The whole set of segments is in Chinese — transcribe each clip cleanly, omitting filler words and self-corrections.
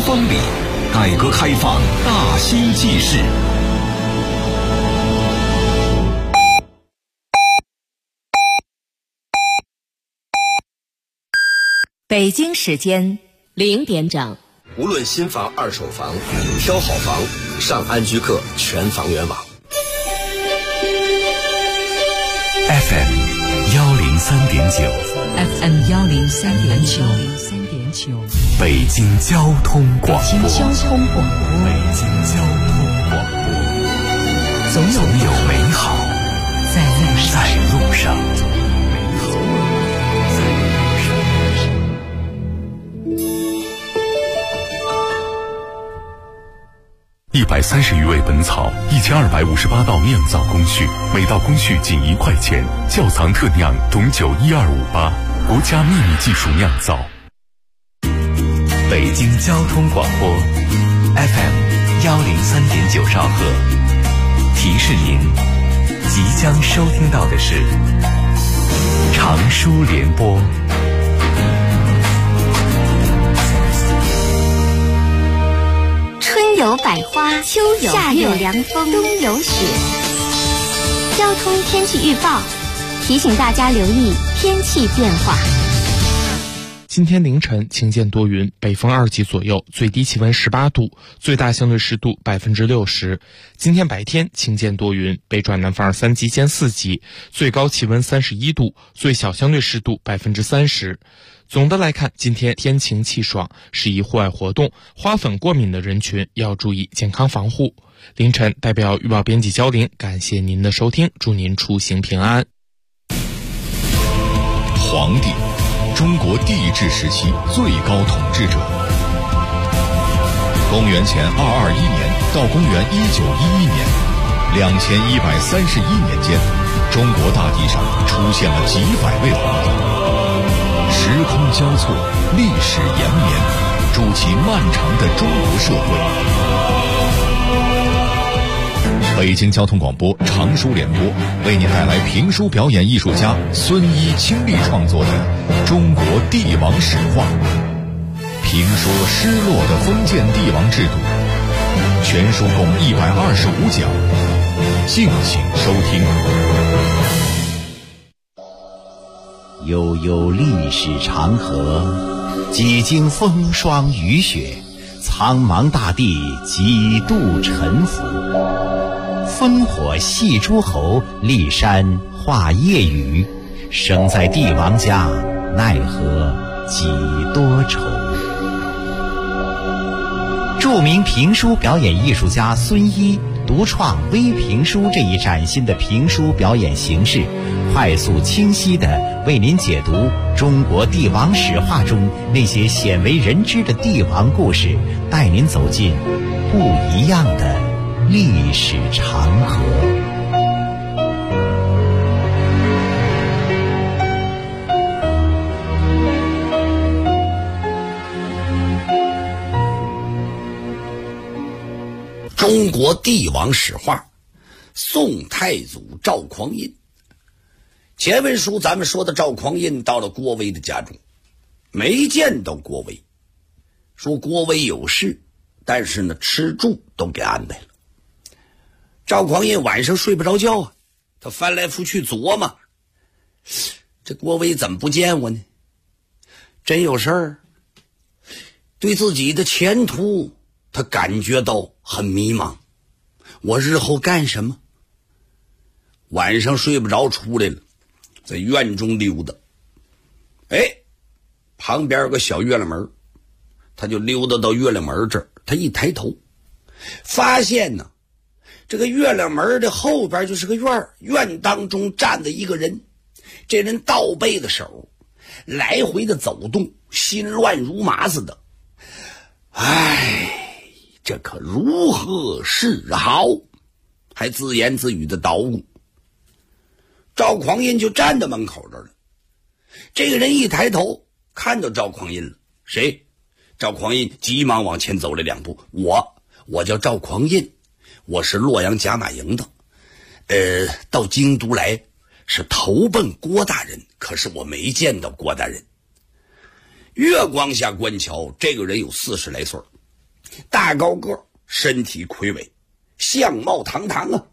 方里，改革开放大新纪事。 北京时间0点整。 无论新房、二手房，挑好房，上安居客全房源网。 FM 103.9 FM 103.9， 北京交通广播。 北京交通广播，总有美好在路上。 130余味本草，1258道酿造工序，每道工序仅1块钱。窖藏特酿董酒12588，国家秘密技术酿造。北京交通广播 FM 103.9兆赫，提示您，即将收听到的是长书联播。 春有百花，秋有夏有凉风，冬有雪。交通天气预报提醒大家留意天气变化。 今天凌晨晴间多云，北风2级左右，最低气温18度，最大相对湿度60%。今天白天晴间多云，北转南风3级兼4级，最高气温31度，最小相对湿度30%。总的来看，今天天晴气爽，适宜户外活动，花粉过敏的人群要注意健康防护。凌晨代表预报编辑焦玲，感谢您的收听，祝您出行平安。 皇帝，中国帝制时期最高统治者。公元前221年到公元1911年，2131年间，中国大地上出现了几百位皇帝。时空交错，历史延绵，筑起漫长的中国社会。北京交通广播长书联播为您带来评书表演艺术家孙一倾力创作的《中国帝王史话》，评说失落的封建帝王制度。全书共125讲，敬请收听。 悠悠历史长河，几经风霜雨雪，苍茫大地几度沉浮。烽火戏诸侯，骊山画夜雨。生在帝王家，奈何几多愁。著名评书表演艺术家孙一独创微评书这一崭新的评书表演形式，快速清晰地为您解读中国帝王史话中那些鲜为人知的帝王故事，带您走进不一样的历史长河。 中国帝王史话，宋太祖赵匡胤。前文书咱们说的赵匡胤到了郭威的家中，没见到郭威，说郭威有事，但是呢吃住都给安排了。赵匡胤晚上睡不着觉啊，他翻来覆去琢磨，这郭威怎么不见我呢？真有事儿？对自己的前途他感觉到很迷茫，我日后干什么？晚上睡不着，出来了，在院中溜达。旁边有个小月亮门，他就溜达到月亮门这儿。他一抬头，发现呢，这个月亮门的后边就是个院，院当中站着一个人，这人倒背的手，来回的走动，心乱如麻似的。这可如何是好？还自言自语的捣鼓。赵匡胤就站在门口这儿了。这个人一抬头看到赵匡胤了，谁？赵匡胤急忙往前走了2步，我叫赵匡胤，我是洛阳甲马营的，到京都来是投奔郭大人，可是我没见到郭大人。月光下观瞧，这个人有40来岁， 大高个，身体魁伟，相貌堂堂啊。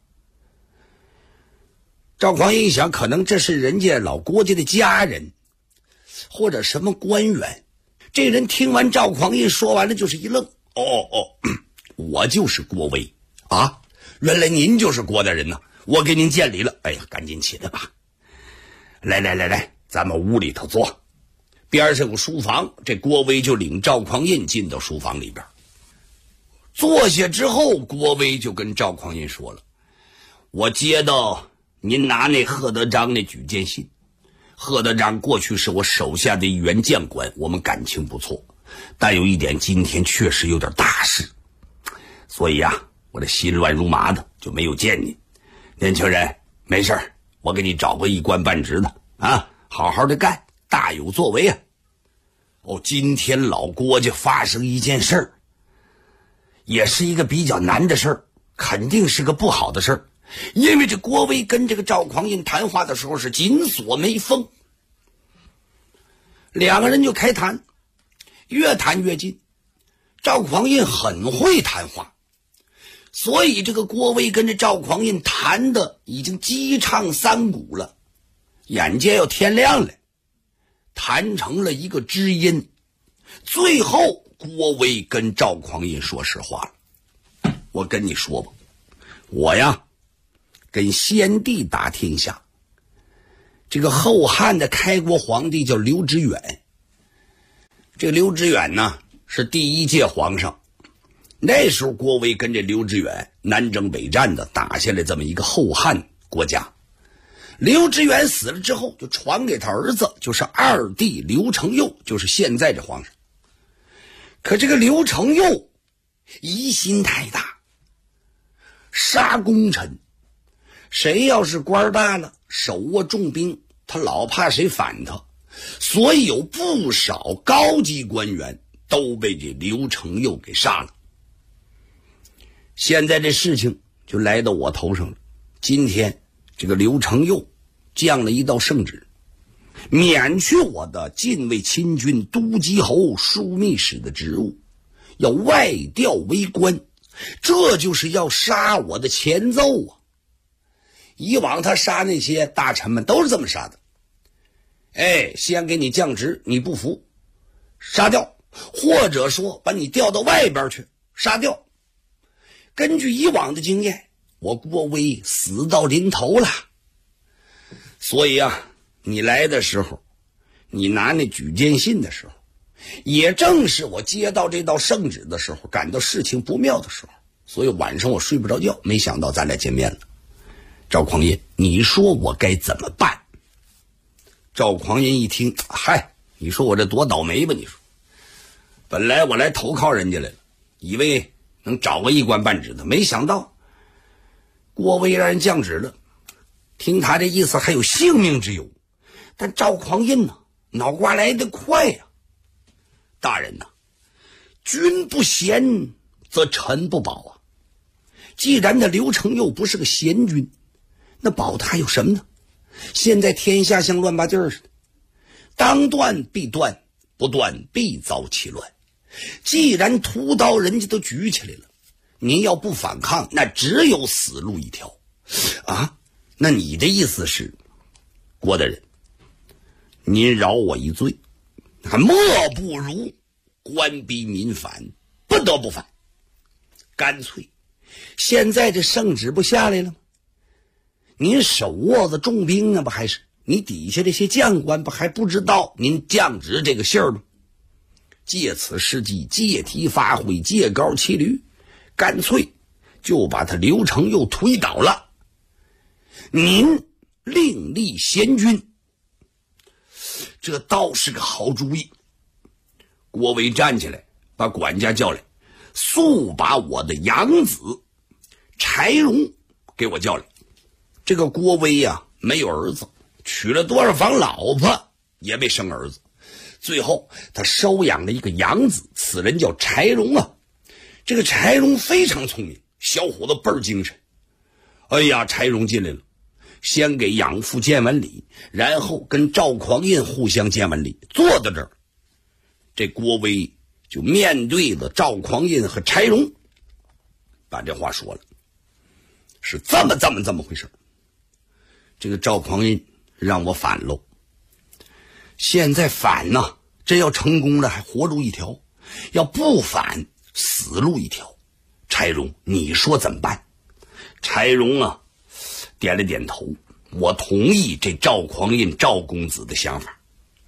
赵匡胤想，可能这是人家老郭家的家人，或者什么官员。这人听完赵匡胤说完了，就是一愣：“我就是郭威啊！原来您就是郭大人呐！我给您见礼了。哎呀，赶紧起来吧！来，咱们屋里头坐。边上有书房，这郭威就领赵匡胤进到书房里边。坐下之后，郭威就跟赵匡胤说了：我接到您拿那贺德章那举荐信，贺德章过去是我手下的一员将官，我们感情不错，但有一点，今天确实有点大事，所以我这心乱如麻的，就没有见您。年轻人，没事儿，我给你找个一官半职的好好的干，大有作为啊。今天老郭家发生一件事儿，也是一个比较难的事儿，肯定是个不好的事儿。因为这郭威跟这个赵匡胤谈话的时候是紧锁眉峰，两个人就开谈，越谈越近。赵匡胤很会谈话，所以这个郭威跟着赵匡胤谈的已经激畅三鼓了，眼见要天亮了，谈成了一个知音。最后郭威跟赵匡胤说实话了：我跟你说吧，我跟先帝打天下，这个后汉的开国皇帝叫刘知远，这个刘知远呢是第一届皇上。那时候郭威跟着刘知远南征北战的，打下来这么一个后汉国家。刘知远死了之后，就传给他儿子，就是二弟刘承佑，就是现在这皇上。可这个刘承佑疑心太大，杀功臣，谁要是官大了，手握重兵，他老怕谁反他，所以有不少高级官员都被这刘承佑给杀了。现在这事情就来到我头上了。今天这个刘承佑降了一道圣旨，免去我的禁卫亲军都击侯枢密使的职务，要外调为官，这就是要杀我的前奏啊！以往他杀那些大臣们都是这么杀的，先给你降职，你不服，杀掉，或者说把你调到外边去，杀掉。根据以往的经验，我郭威死到临头了，所以你来的时候，你拿那举荐信的时候，也正是我接到这道圣旨的时候，感到事情不妙的时候，所以晚上我睡不着觉，没想到咱俩见面了。赵匡胤，你说我该怎么办？赵匡胤一听，你说我这多倒霉吧？你说，本来我来投靠人家来了，以为能找个一官半职的，没想到郭威让人降职了。听他这意思还有性命之忧，但赵匡胤脑瓜来得快呀。大人君不贤则臣不保啊。既然那刘承佑不是个贤君，那保他有什么呢？现在天下像乱八劲儿似的，当断必断，不断必遭其乱。既然屠刀人家都举起来了，您要不反抗，那只有死路一条那你的意思是，郭大人，您饶我一罪，莫不如官逼民反，不得不反。干脆现在这圣旨不下来了吗？您手握着重兵不还是？你底下这些将官不还不知道您降职这个信儿吗？借此时机借题发挥，借高骑驴，干脆就把他刘承佑推倒了。您另立贤君，这倒是个好主意。郭威站起来，把管家叫来，速把我的养子柴荣给我叫来。这个郭威没有儿子，娶了多少房老婆也没生儿子，最后他收养了一个养子，此人叫柴荣这个柴荣非常聪明，小伙子倍儿精神。柴荣进来了，先给养父见完礼，然后跟赵匡胤互相见完礼，坐到这儿，这郭威就面对了赵匡胤和柴荣，把这话说了，是这么回事。这个赵匡胤让我反喽，现在反呢，这要成功了还活路一条，要不反死路一条。柴荣，你说怎么办？柴荣啊点了点头，我同意这赵匡胤赵公子的想法。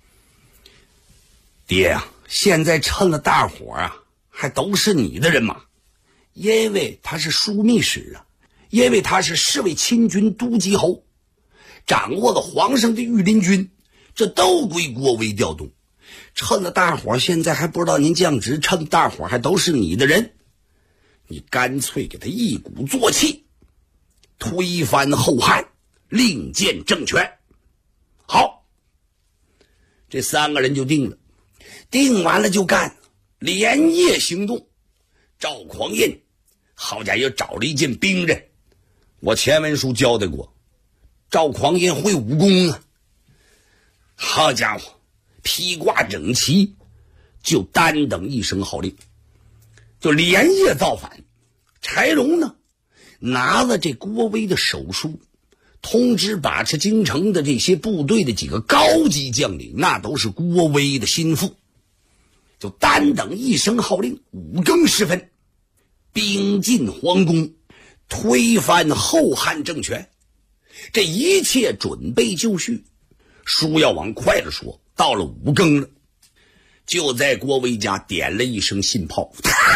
爹啊，现在趁了大伙啊还都是你的人马，因为他是枢密使啊，因为他是侍卫亲军都击侯，掌握了皇上的御林军，这都归郭威调动。趁了大伙现在还不知道您降职，趁大伙还都是你的人，你干脆给他一鼓作气，推翻后汉，另建政权。好，这3个人就定了，定完了就干，连夜行动。赵匡胤好家伙找了一件兵刃，我前文书交代过，赵匡胤会武功啊，好家伙披挂整齐，就单等一声号令，就连夜造反。柴荣呢拿了这郭威的手书，通知把持京城的这些部队的几个高级将领，那都是郭威的心腹，就单等一声号令，5更时分兵进皇宫，推翻后汉政权。这一切准备就绪，书要往快了说，到了5更了，就在郭威家点了一声信炮，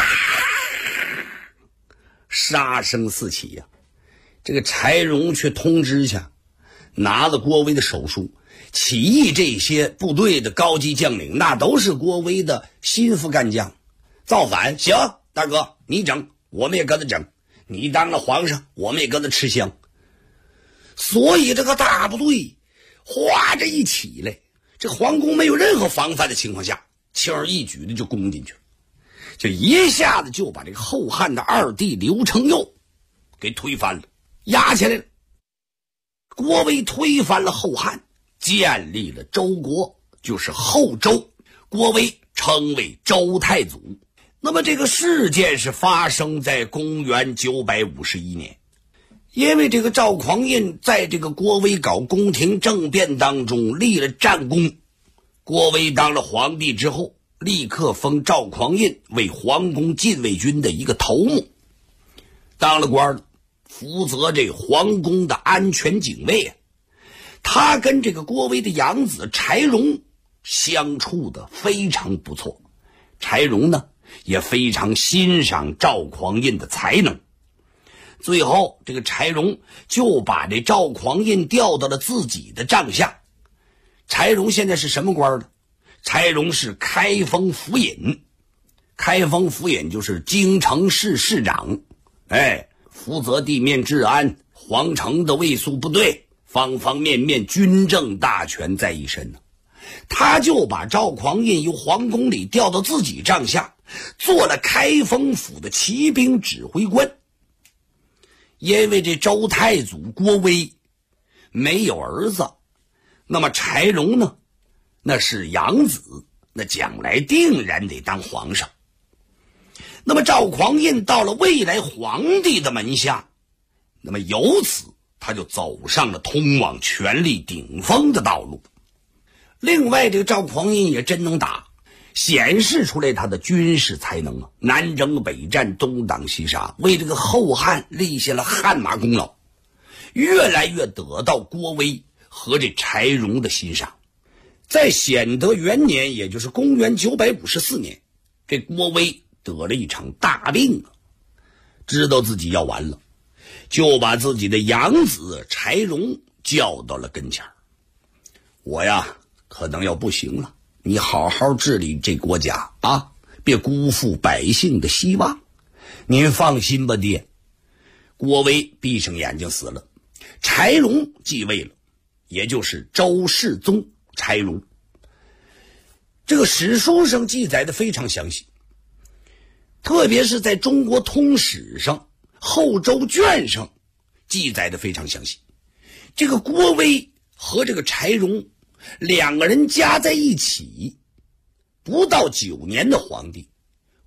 杀声四起呀。这个柴荣却通知去，拿了郭威的手书，起义这些部队的高级将领那都是郭威的心腹干将，造反行，大哥你整，我们也跟着整，你当了皇上，我们也跟着吃香。所以这个大部队哗着一起来，这皇宫没有任何防范的情况下，轻而易举的就攻进去了，就一下子就把这个后汉的2弟刘承佑给推翻了，压起来了。郭威推翻了后汉，建立了周国，就是后周，郭威称为周太祖。那么这个事件是发生在公元951年，因为这个赵匡胤在这个郭威搞宫廷政变当中立了战功，郭威当了皇帝之后，立刻封赵匡胤为皇宫禁卫军的一个头目，当了官了，负责这皇宫的安全警卫啊。他跟这个郭威的养子柴荣相处的非常不错，柴荣呢也非常欣赏赵匡胤的才能。最后这个柴荣就把这赵匡胤调到了自己的帐下。柴荣现在是什么官呢？柴荣是开封府尹，开封府尹就是京城市市长，负责地面治安，皇城的卫戍部队，方方面面军政大权在一身呢。他就把赵匡胤由皇宫里调到自己帐下，做了开封府的骑兵指挥官。因为这周太祖郭威没有儿子，那么柴荣呢那是养子，那将来定然得当皇上。那么赵匡胤到了未来皇帝的门下，那么由此他就走上了通往权力顶峰的道路。另外这个赵匡胤也真能打，显示出来他的军事才能啊，南征北战，东挡西杀，为这个后汉立下了汗马功劳，越来越得到郭威和这柴荣的欣赏。在显德元年，也就是公元954年，这郭威得了一场大病啊，知道自己要完了，就把自己的养子柴荣叫到了跟前。我呀可能要不行了，你好好治理这国家啊，别辜负百姓的希望。您放心吧，爹。郭威闭上眼睛死了，柴荣继位了，也就是周世宗柴荣。这个史书上记载的非常详细，特别是在中国通史上后周卷上记载的非常详细。这个郭威和这个柴荣2个人加在一起不到9年的皇帝，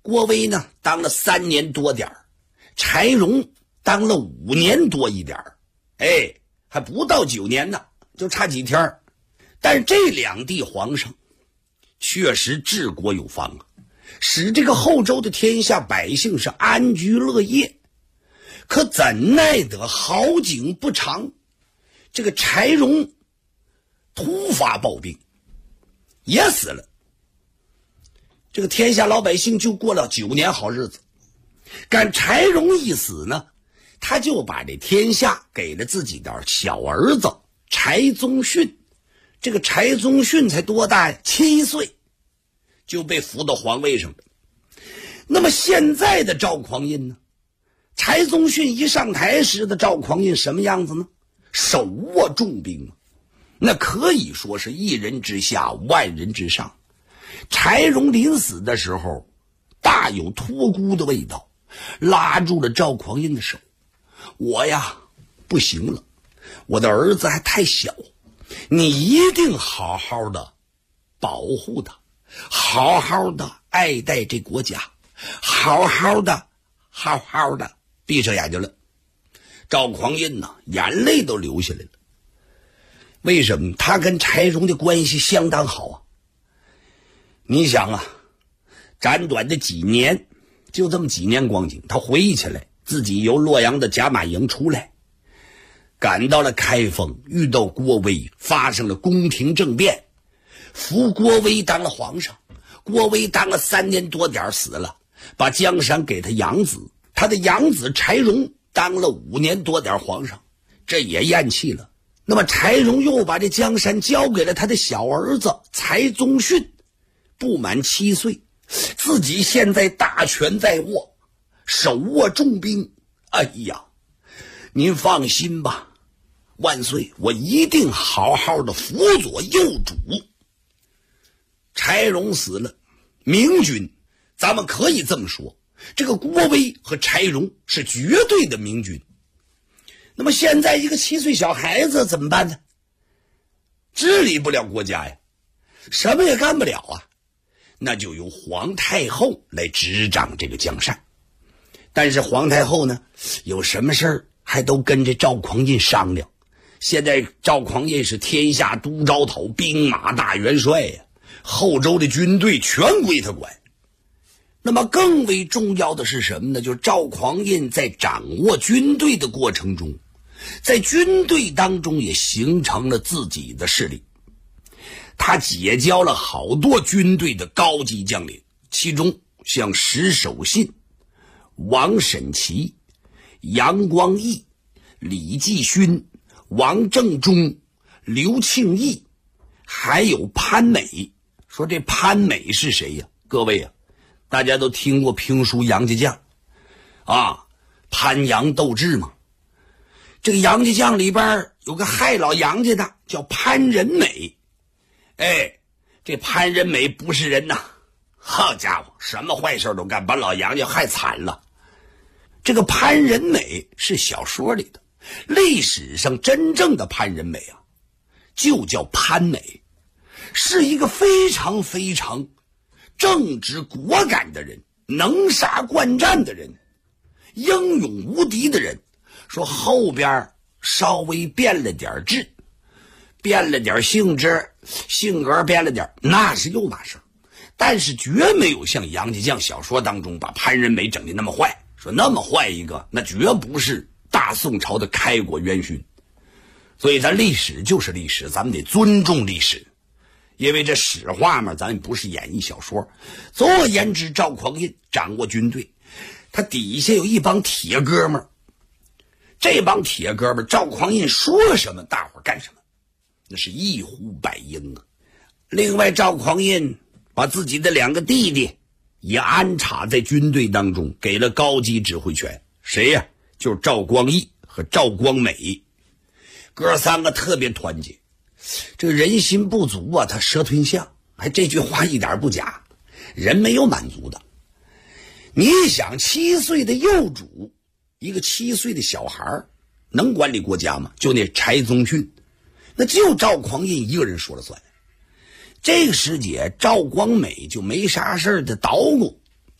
郭威呢当了3年多点儿，柴荣当了5年多一点儿，还不到9年呢，就差几天儿。但是这2地皇上确实治国有方啊，使这个后周的天下百姓是安居乐业。可怎奈得好景不长，这个柴荣突发暴病也死了。这个天下老百姓就过了9年好日子。赶柴荣一死呢，他就把这天下给了自己的小儿子柴宗训。这个柴宗训才多大呀？7岁就被扶到皇位上了。那么现在的赵匡胤呢？柴宗训一上台时的赵匡胤什么样子呢？手握重兵啊，那可以说是1人之下万人之上。柴荣临死的时候大有托孤的味道，拉住了赵匡胤的手。我呀不行了，我的儿子还太小，你一定好好的保护他，好好的爱戴这国家，好好的闭上眼睛了。赵匡胤呢眼泪都流下来了。为什么？他跟柴荣的关系相当好啊。你想啊，短短的几年，就这么几年光景，他回忆起来自己由洛阳的甲马营出来，赶到了开封，遇到郭威，发生了宫廷政变，扶郭威当了皇上。郭威当了3年多点死了，把江山给他养子，他的养子柴荣当了5年多点皇上，这也咽气了。那么柴荣又把这江山交给了他的小儿子柴宗训，不满7岁，自己现在大权在握，手握重兵。哎呀，您放心吧，万岁，我一定好好的辅佐幼主。柴荣死了，明君，咱们可以这么说，这个郭威和柴荣是绝对的明君。那么现在一个7岁小孩子怎么办呢？治理不了国家呀，什么也干不了啊，那就由皇太后来执掌这个江山。但是皇太后呢，有什么事儿还都跟着赵匡胤商量。现在赵匡胤是天下都招讨，兵马大元帅呀，后周的军队全归他管。那么更为重要的是什么呢？就是赵匡胤在掌握军队的过程中，在军队当中也形成了自己的势力。他结交了好多军队的高级将领，其中像石守信、王审琦、杨光义、李继勋、王正中、刘庆义，还有潘美。说这潘美是谁呀？各位啊，大家都听过评书杨家将啊，潘杨斗智嘛。这个杨家将里边有个害老杨家的叫潘仁美。这潘仁美不是人呐，好家伙，什么坏事都干，把老杨家害惨了。这个潘仁美是小说里的，历史上真正的潘仁美啊，就叫潘美，是一个非常非常正直果敢的人，能杀惯战的人，英勇无敌的人。说后边稍微变了点质，变了点性质，性格变了点，那是又码事，但是绝没有像杨家将小说当中把潘仁美整的那么坏。说那么坏一个，那绝不是大宋朝的开国元勋。所以咱历史就是历史，咱们得尊重历史，因为这史话嘛，咱不是演绎小说。总而言之，赵匡胤掌握军队，他底下有一帮铁哥们儿，这帮铁哥们儿赵匡胤说了什么大伙干什么，那是一呼百应啊。另外赵匡胤把自己的2个弟弟也安插在军队当中，给了高级指挥权。谁呀？就是赵光义和赵光美，哥3个特别团结。这个人心不足啊，他蛇吞象，这句话一点不假，人没有满足的。你想7岁的幼主，一个7岁的小孩能管理国家吗？就那柴宗训，那就赵匡胤一个人说了算。这个时节赵光美就没啥事的捣鼓，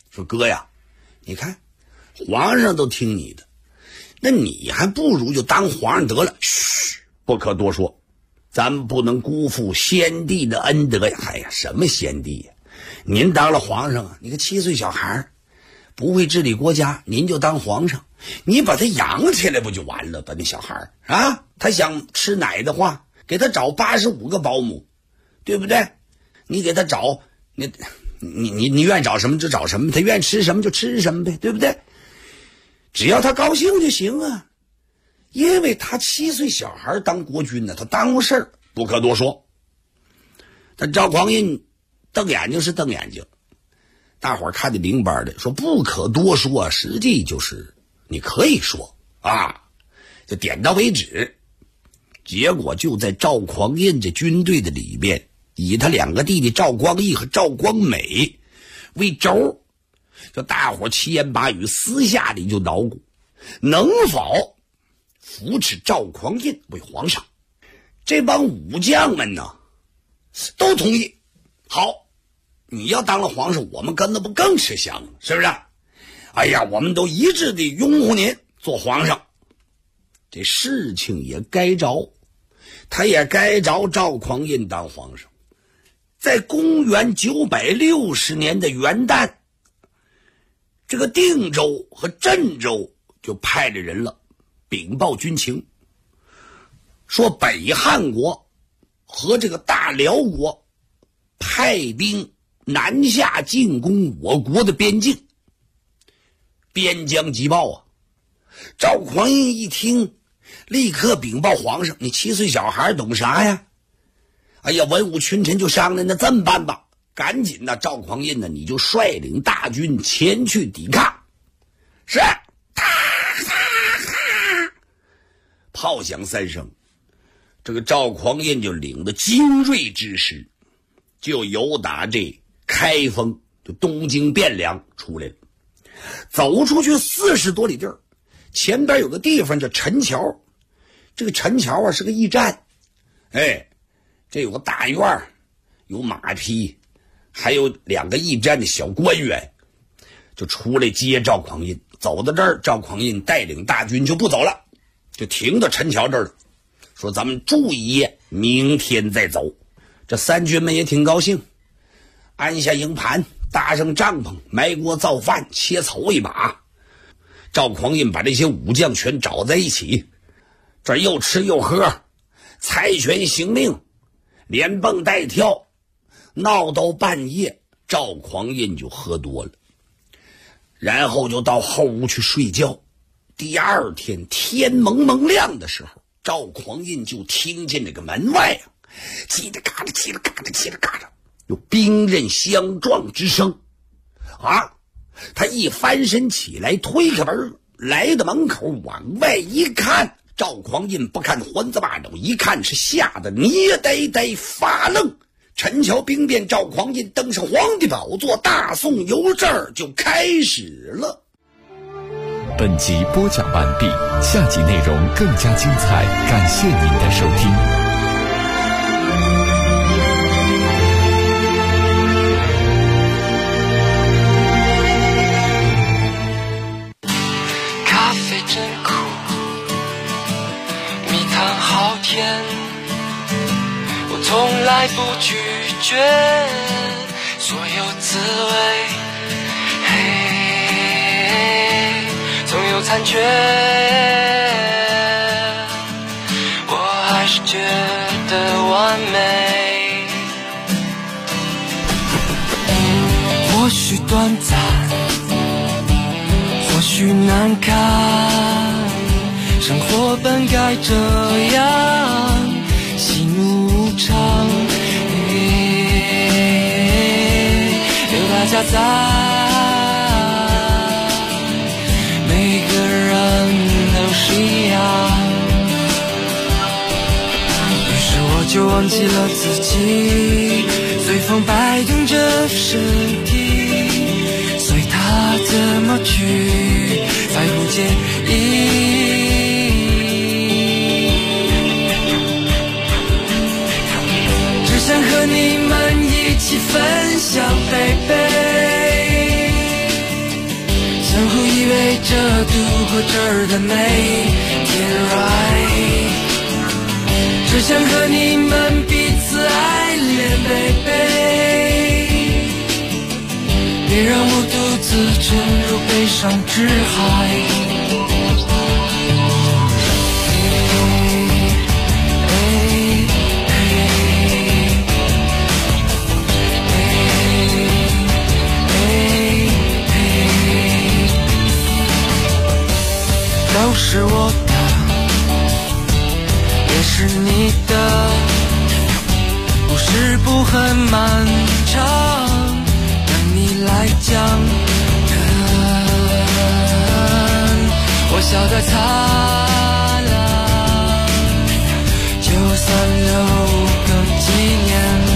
说哥呀，你看皇上都听你的，那你还不如就当皇上得了。嘘，不可多说，咱们不能辜负先帝的恩德呀。哎呀，什么先帝呀，您当了皇上啊，你个7岁小孩不会治理国家，您就当皇上，你把他养起来不就完了吧？那小孩啊，他想吃奶的话，给他找85个保姆，对不对？你给他找，你愿意找什么就找什么，他愿意吃什么就吃什么呗，对不对？只要他高兴就行啊。因为他7岁小孩当国君呢，他耽误事儿，不可多说。但赵匡胤瞪眼睛是瞪眼睛，大伙儿看得明白的，说不可多说，实际就是你可以说啊，就点到为止。结果就在赵匡胤这军队的里边，以他2个弟弟赵光义和赵光美为轴，就大伙七言八语私下里就捣鼓，能否扶持赵匡胤为皇上。这帮武将们呢都同意，好，你要当了皇上，我们跟那不更吃香了，是不是？哎呀，我们都一致的拥护您做皇上。这事情也该着，他也该着赵匡胤当皇上。在公元960年的元旦，这个定州和镇州就派了人了，禀报军情，说北汉国和这个大辽国派兵南下进攻我国的边境。边疆急报啊！赵匡胤一听，立刻禀报皇上，你7岁小孩懂啥呀？哎呀，文武群臣就商量，那这么办吧，赶紧的，赵匡胤呢，你就率领大军前去抵抗。是，炮响3声，这个赵匡胤就领着精锐之师，就由打这开封，就东京汴梁出来了。走出去40多里地儿，前边有个地方叫陈桥，这个陈桥啊是个驿站，哎，这有个大院，有马匹，还有2个驿站的小官员，就出来接赵匡胤。走到这儿，赵匡胤带领大军就不走了，就停到陈桥这儿了，说咱们住一夜，明天再走。这3军们也挺高兴，安下营盘，搭上帐篷，埋锅造饭，切草一把。赵匡胤把这些武将全找在一起，这又吃又喝，猜拳行令，连蹦带跳，闹到半夜，赵匡胤就喝多了，然后就到后屋去睡觉。第2天天蒙蒙亮的时候，赵匡胤就听见这个门外啊，叽里嘎啦叽里嘎啦叽里嘎啦，有兵刃相撞之声啊！他一翻身起来，推开门来到门口，往外一看，赵匡胤不看还子巴掌，一看是吓得捏呆呆发愣。陈桥兵变，赵匡胤登上皇帝宝座，大宋由这儿就开始了。 本集播讲完毕，下集内容更加精彩，感谢您的收听。 咖啡真苦，蜜糖好甜，我从来不拒绝所有滋味，总有残缺，我还是觉得完美。或许短暂，或许难堪，生活本该这样，喜怒无常，有大家在。就忘记了自己，随风摆动着身体，随它怎么去，再不介意。只想和你们一起分享，baby。 着度过这儿的每天 right， 只想和你们彼此爱恋 baby， 别让我独自沉入悲伤之海。都是我的，也是你的，故事不很漫长，等你来讲。我笑得灿烂，就算留个纪念，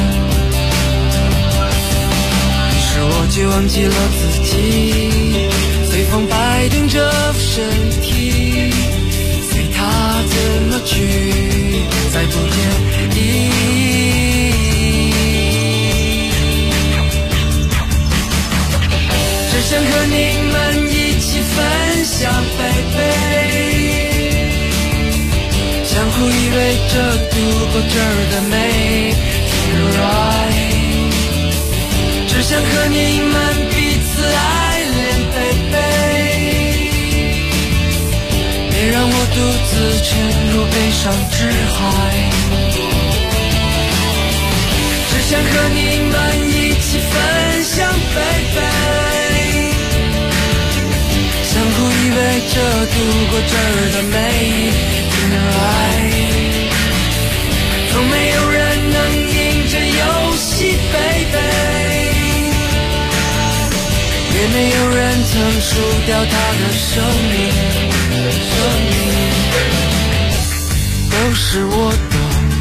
于是我就忘记了自己，随风摆动着身体，随它怎么去，再不介意。只想和你们一起分享 baby， 相互依偎着度过这儿的每天 right， 只想和你们彼此爱恋 baby， 别让我独自沉入悲伤之海，只想和你们一起分享 baby， 相互依偎着度过这儿的每天 right， 从没有人能赢这游戏 baby， 也没有人曾输掉他的生命，都是我的，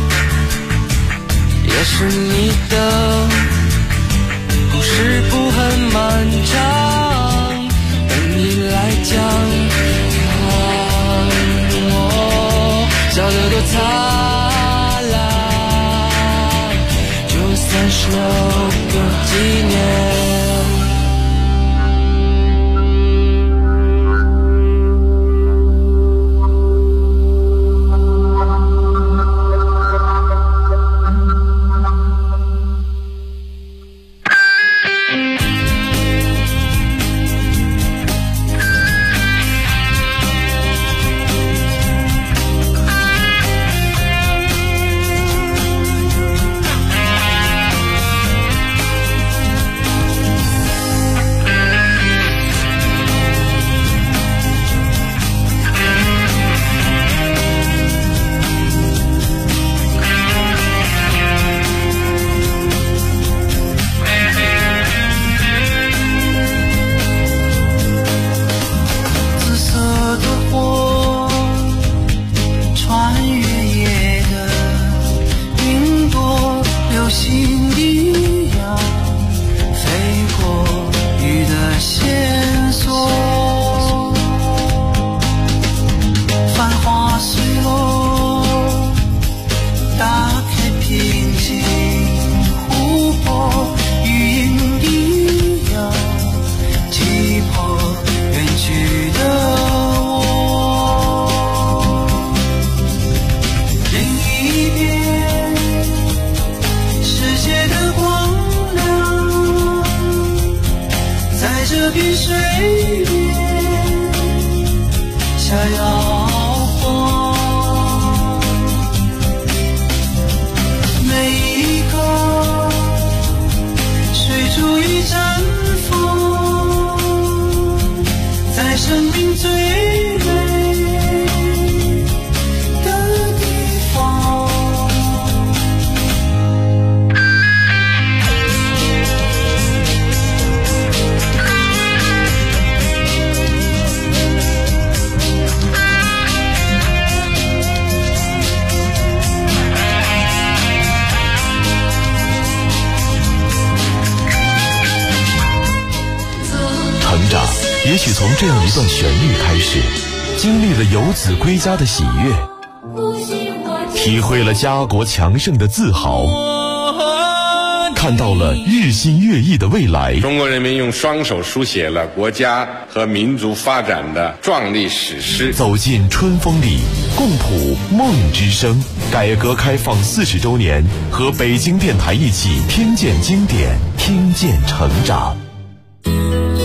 也是你的，故事不很漫长，等你来讲。我笑得多灿烂，就算是留个纪念。 也许从这样一段旋律开始，经历了游子归家的喜悦，体会了家国强盛的自豪， 看到了日新月异的未来。 中国人民用双手书写了国家和民族发展的壮丽史诗。 走进春风里，共谱梦之声。改革开放40周年，和北京电台一起听见经典，听见成长。